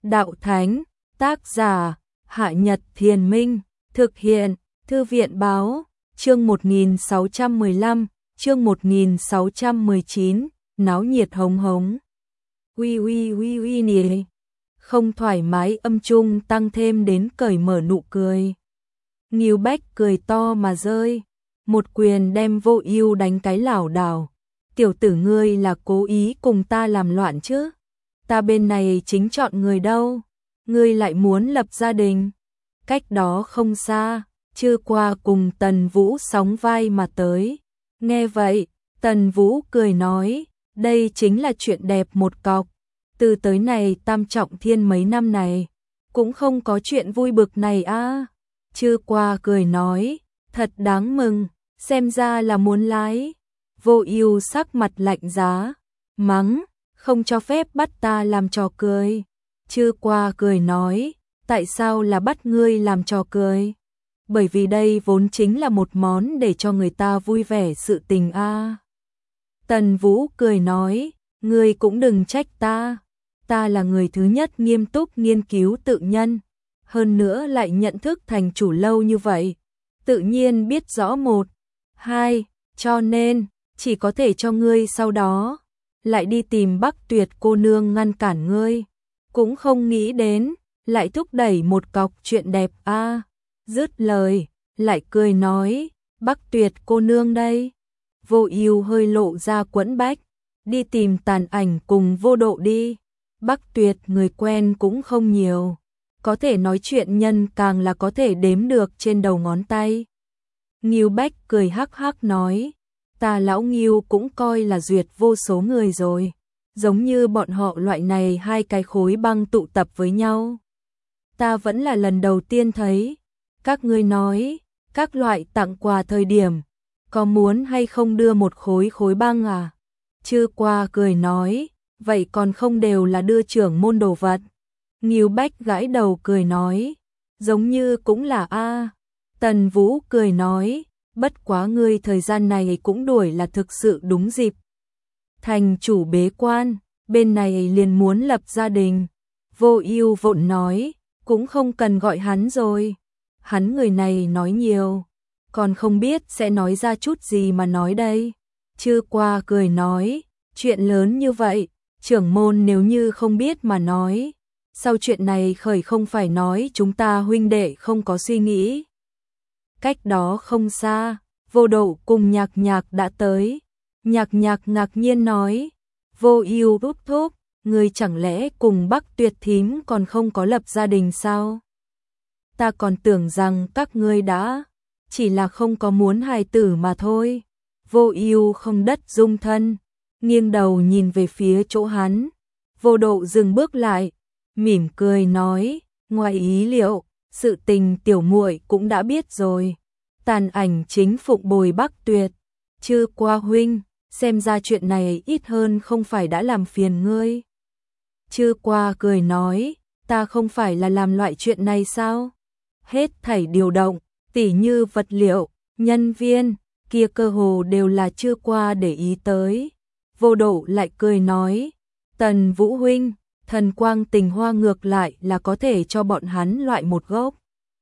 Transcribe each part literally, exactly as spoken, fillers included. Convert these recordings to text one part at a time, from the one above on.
đạo thánh, tác giả, Hạ Nhật Thiền Minh, thực hiện, Thư viện báo, chương một nghìn sáu trăm mười lăm, chương một nghìn sáu trăm mười chín, náo nhiệt hống hống. Uy uy uy uy nì. Không thoải mái âm trung tăng thêm đến cởi mở nụ cười. Ngưu Bách cười to mà rơi, một quyền đem Vô Ưu đánh cái lảo đảo. Tiểu tử ngươi là cố ý cùng ta làm loạn chứ? Ta bên này chính chọn người đâu, ngươi lại muốn lập gia đình. Cách đó không xa, Trư Qua cùng Tần Vũ sóng vai mà tới. Nghe vậy, Tần Vũ cười nói, đây chính là chuyện đẹp một cọc. Từ tới này Tam Trọng Thiên mấy năm này, cũng không có chuyện vui bực này a. À. Trư Qua cười nói, thật đáng mừng, xem ra là muốn lái. Vô Ưu sắc mặt lạnh giá, mắng, không cho phép bắt ta làm trò cười. Trư Qua cười nói, tại sao là bắt ngươi làm trò cười? Bởi vì đây vốn chính là một món để cho người ta vui vẻ sự tình a. À. Tần Vũ cười nói, ngươi cũng đừng trách ta. Ta là người thứ nhất nghiêm túc nghiên cứu tự nhân, hơn nữa lại nhận thức thành chủ lâu như vậy, tự nhiên biết rõ một, hai, cho nên chỉ có thể cho ngươi sau đó lại đi tìm Bắc Tuyệt cô nương ngăn cản ngươi, cũng không nghĩ đến lại thúc đẩy một cọc chuyện đẹp a. À. Dứt lời, lại cười nói, Bắc Tuyệt cô nương đây. Vô Ưu hơi lộ ra quẫn bách, đi tìm Tàn Ảnh cùng Vô Độ đi. Bắc Tuyệt người quen cũng không nhiều, có thể nói chuyện nhân càng là có thể đếm được trên đầu ngón tay. Ngưu Bách cười hắc hắc nói, ta lão Ngưu cũng coi là duyệt vô số người rồi, giống như bọn họ loại này hai cái khối băng tụ tập với nhau. Ta vẫn là lần đầu tiên thấy. Các ngươi nói, các loại tặng quà thời điểm, có muốn hay không đưa một khối khối băng à? Trư Qua cười nói, vậy còn không đều là đưa trưởng môn đồ vật. Ngưu Bách gãi đầu cười nói, giống như cũng là a. À. Tần Vũ cười nói, bất quá ngươi thời gian này cũng đuổi là thực sự đúng dịp. Thành chủ bế quan, bên này liền muốn lập gia đình. Vô Ưu vội nói, cũng không cần gọi hắn rồi. Hắn người này nói nhiều, còn không biết sẽ nói ra chút gì mà nói đây. Trư Qua cười nói, chuyện lớn như vậy, trưởng môn nếu như không biết mà nói, sau chuyện này khởi không phải nói chúng ta huynh đệ không có suy nghĩ. Cách đó không xa, Vô Độ cùng Nhạc Nhạc đã tới. Nhạc Nhạc ngạc nhiên nói, Vô Ưu thúc thúc, ngươi chẳng lẽ cùng Bắc Tuyệt thím còn không có lập gia đình sao? Ta còn tưởng rằng các ngươi đã, chỉ là không có muốn hài tử mà thôi. Vô Ưu không đất dung thân, nghiêng đầu nhìn về phía chỗ hắn. Vô Độ dừng bước lại, mỉm cười nói, ngoài ý liệu, sự tình tiểu muội cũng đã biết rồi. Tàn Ảnh chính phụng bồi Bắc Tuyệt. Trư Qua huynh, xem ra chuyện này ít hơn không phải đã làm phiền ngươi. Trư Qua cười nói, ta không phải là làm loại chuyện này sao? Hết thảy điều động, tỉ như vật liệu, nhân viên, kia cơ hồ đều là Trư Qua để ý tới. Vô Độ lại cười nói, Tần Vũ huynh, thần quang tình hoa ngược lại là có thể cho bọn hắn loại một gốc.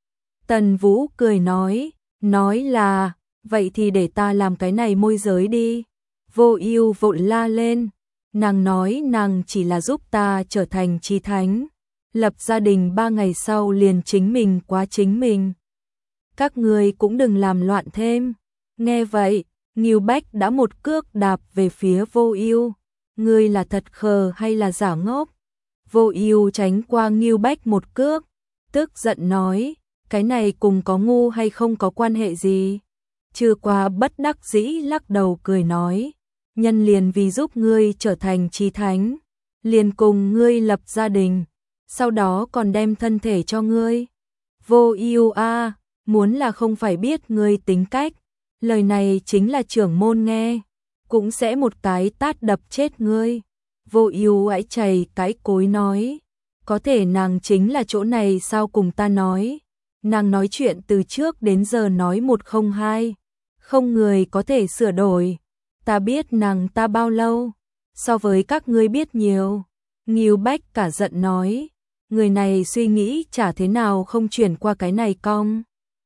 Tần Vũ cười nói, nói là, vậy thì để ta làm cái này môi giới đi. Vô Ưu vội la lên, nàng nói nàng chỉ là giúp ta trở thành chi thánh, lập gia đình ba ngày sau liền chính mình quá chính mình. Các ngươi cũng đừng làm loạn thêm. Nghe vậy, Ngưu Bách đã một cước đạp về phía Vô Ưu. Ngươi là thật khờ hay là giả ngốc? Vô Ưu tránh qua Ngưu Bách một cước, tức giận nói, cái này cùng có ngu hay không có quan hệ gì. Trư Qua bất đắc dĩ lắc đầu cười nói, nhân liền vì giúp ngươi trở thành chi thánh, liền cùng ngươi lập gia đình, sau đó còn đem thân thể cho ngươi. Vô Ưu a, à, muốn là không phải biết ngươi tính cách, lời này chính là trưởng môn nghe, cũng sẽ một cái tát đập chết ngươi. Vô Ưu ãi chảy cái cối nói, có thể nàng chính là chỗ này sao cùng ta nói, nàng nói chuyện từ trước đến giờ nói một không hai, không người có thể sửa đổi. Ta biết nàng ta bao lâu, so với các ngươi biết nhiều. Ngưu Bách cả giận nói, người này suy nghĩ chả thế nào không chuyển qua cái này cong.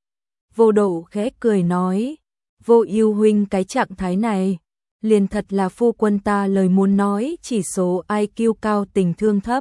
Vô Độ khẽ cười nói, Vô Ưu huynh cái trạng thái này, liền thật là phu quân ta lời muốn nói chỉ số i kiu cao tình thương thấp.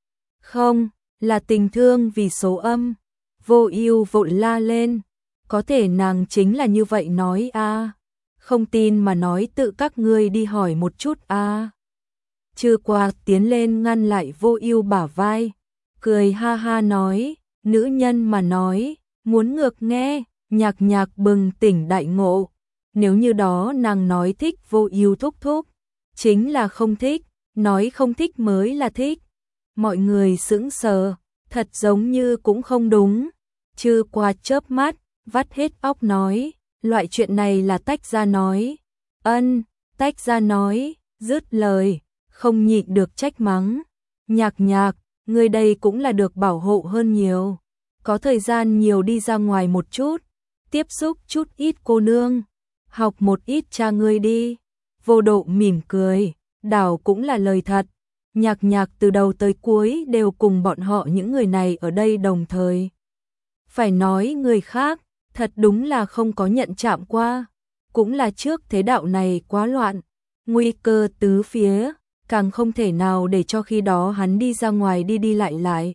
Không, là tình thương vì số âm. Vô Ưu vội la lên, có thể nàng chính là như vậy nói a. À. Không tin mà nói tự các ngươi đi hỏi một chút a. À. Trư Qua tiến lên ngăn lại Vô Ưu bả vai, cười ha ha nói, nữ nhân mà nói, muốn ngược nghe. Nhạc Nhạc bừng tỉnh đại ngộ, nếu như đó nàng nói thích Vô Ưu thúc thúc, chính là không thích, nói không thích mới là thích. Mọi người sững sờ, thật giống như cũng không đúng. Trư Qua chớp mắt, vắt hết óc nói, loại chuyện này là tách ra nói. Ân, tách ra nói, dứt lời, không nhịn được trách mắng. Nhạc Nhạc, ngươi đây cũng là được bảo hộ hơn nhiều, có thời gian nhiều đi ra ngoài một chút, tiếp xúc chút ít cô nương, học một ít cha ngươi đi. Vô Độ mỉm cười, đảo cũng là lời thật. Nhạc Nhạc từ đầu tới cuối đều cùng bọn họ những người này ở đây đồng thời. Phải nói người khác, thật đúng là không có nhận chạm qua, cũng là trước thế đạo này quá loạn, nguy cơ tứ phía, càng không thể nào để cho khi đó hắn đi ra ngoài đi đi lại lại.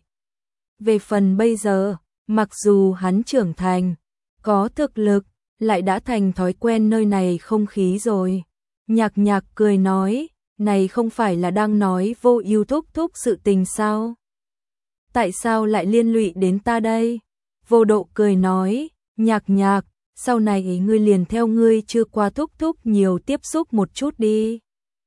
Về phần bây giờ, mặc dù hắn trưởng thành, có thực lực, lại đã thành thói quen nơi này không khí rồi. Nhạc Nhạc cười nói, này không phải là đang nói Vô Ưu thúc thúc sự tình sao? Tại sao lại liên lụy đến ta đây? Vô Độ cười nói, Nhạc Nhạc, sau này ngươi liền theo ngươi Trư Qua thúc thúc nhiều tiếp xúc một chút đi.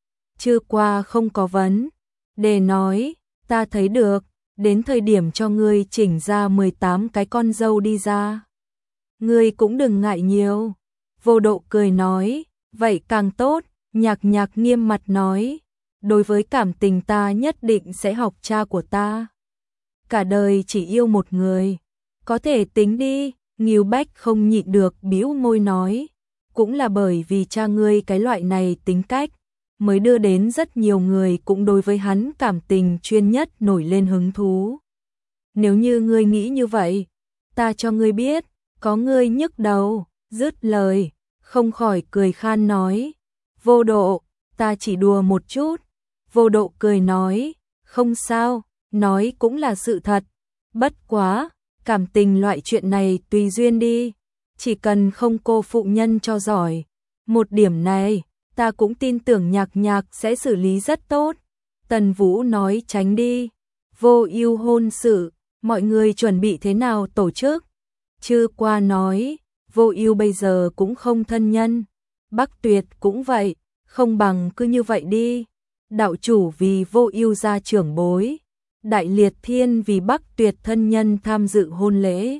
Trư Qua không có vấn đề nói, ta thấy được, đến thời điểm cho ngươi chỉnh ra mười tám cái con dâu đi ra. Ngươi cũng đừng ngại nhiều. Vô Độ cười nói, vậy càng tốt. Nhạc Nhạc nghiêm mặt nói, đối với cảm tình ta nhất định sẽ học cha của ta. Cả đời chỉ yêu một người, có thể tính đi. Ngưu Bách không nhịn được bĩu môi nói, cũng là bởi vì cha ngươi cái loại này tính cách, mới đưa đến rất nhiều người cũng đối với hắn cảm tình chuyên nhất nổi lên hứng thú. Nếu như ngươi nghĩ như vậy, ta cho ngươi biết, có ngươi nhức đầu. Dứt lời, không khỏi cười khan nói, Vô Độ, ta chỉ đùa một chút. Vô Độ cười nói, không sao, nói cũng là sự thật. Bất quá, cảm tình loại chuyện này tùy duyên đi, chỉ cần không cô phụ nhân cho giỏi. Một điểm này, ta cũng tin tưởng Nhạc Nhạc sẽ xử lý rất tốt. Tần Vũ nói tránh đi. Vô Ưu hôn sự, mọi người chuẩn bị thế nào tổ chức? Trư Qua nói, Vô Ưu bây giờ cũng không thân nhân. Bắc Tuyệt cũng vậy, không bằng cứ như vậy đi. Đạo chủ vì Vô Ưu gia trưởng bối, Đại Liệt Thiên vì Bắc Tuyệt thân nhân tham dự hôn lễ.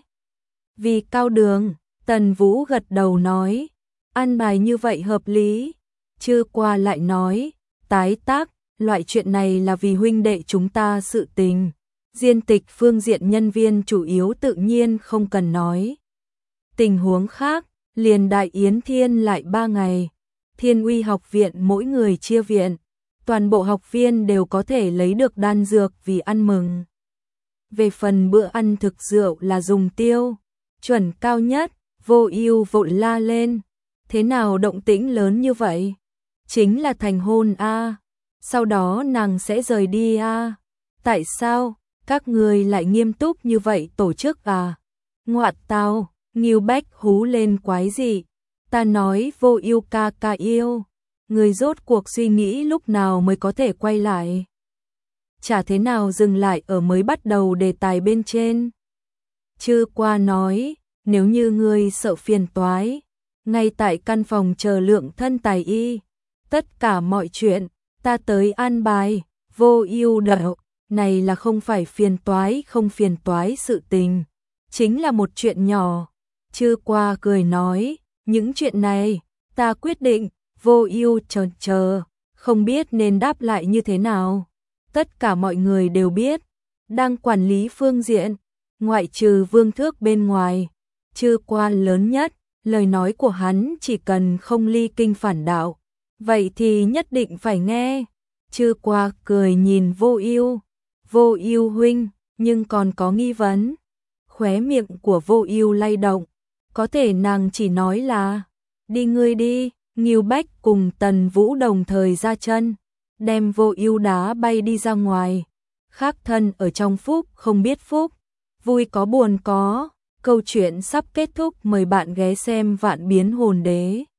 Vì Cao Đường, Tần Vũ gật đầu nói, an bài như vậy hợp lý. Trư Qua lại nói, tái tác, loại chuyện này là vì huynh đệ chúng ta sự tình. Diên tịch phương diện nhân viên chủ yếu tự nhiên không cần nói. Tình huống khác, liền đại yến thiên lại ba ngày. Thiên Uy học viện mỗi người chia viện, toàn bộ học viên đều có thể lấy được đan dược vì ăn mừng. Về phần bữa ăn thực rượu là dùng tiêu chuẩn cao nhất. Vô Ưu vội la lên, thế nào động tĩnh lớn như vậy? Chính là thành hôn a. À. Sau đó nàng sẽ rời đi a. À. Tại sao các người lại nghiêm túc như vậy tổ chức à? Ngoại tao, Ngưu Bách hú lên quái gì? Ta nói Vô Ưu ca ca yêu, người rốt cuộc suy nghĩ lúc nào mới có thể quay lại? Chả thế nào dừng lại ở mới bắt đầu đề tài bên trên. Trư Qua nói, nếu như ngươi sợ phiền toái, ngay tại căn phòng chờ Lượng Thân Tài y, tất cả mọi chuyện ta tới an bài. Vô Ưu đợi, này là không phải phiền toái không phiền toái sự tình, chính là một chuyện nhỏ. Trư Qua cười nói, những chuyện này ta quyết định. Vô Ưu chờ chờ, không biết nên đáp lại như thế nào. Tất cả mọi người đều biết, đang quản lý phương diện, ngoại trừ Vương Thước bên ngoài, Trư Qua lớn nhất, lời nói của hắn chỉ cần không ly kinh phản đạo, vậy thì nhất định phải nghe. Trư Qua cười nhìn Vô Ưu, Vô Ưu huynh, nhưng còn có nghi vấn. Khóe miệng của Vô Ưu lay động, có thể nàng chỉ nói là đi ngươi đi. Ngưu Bách cùng Tần Vũ đồng thời ra chân, đem Vô Ưu đá bay đi ra ngoài. Khác thân ở trong phúc không biết phúc, vui có buồn có. Câu chuyện sắp kết thúc, mời bạn ghé xem Vạn Biến Hồn Đế.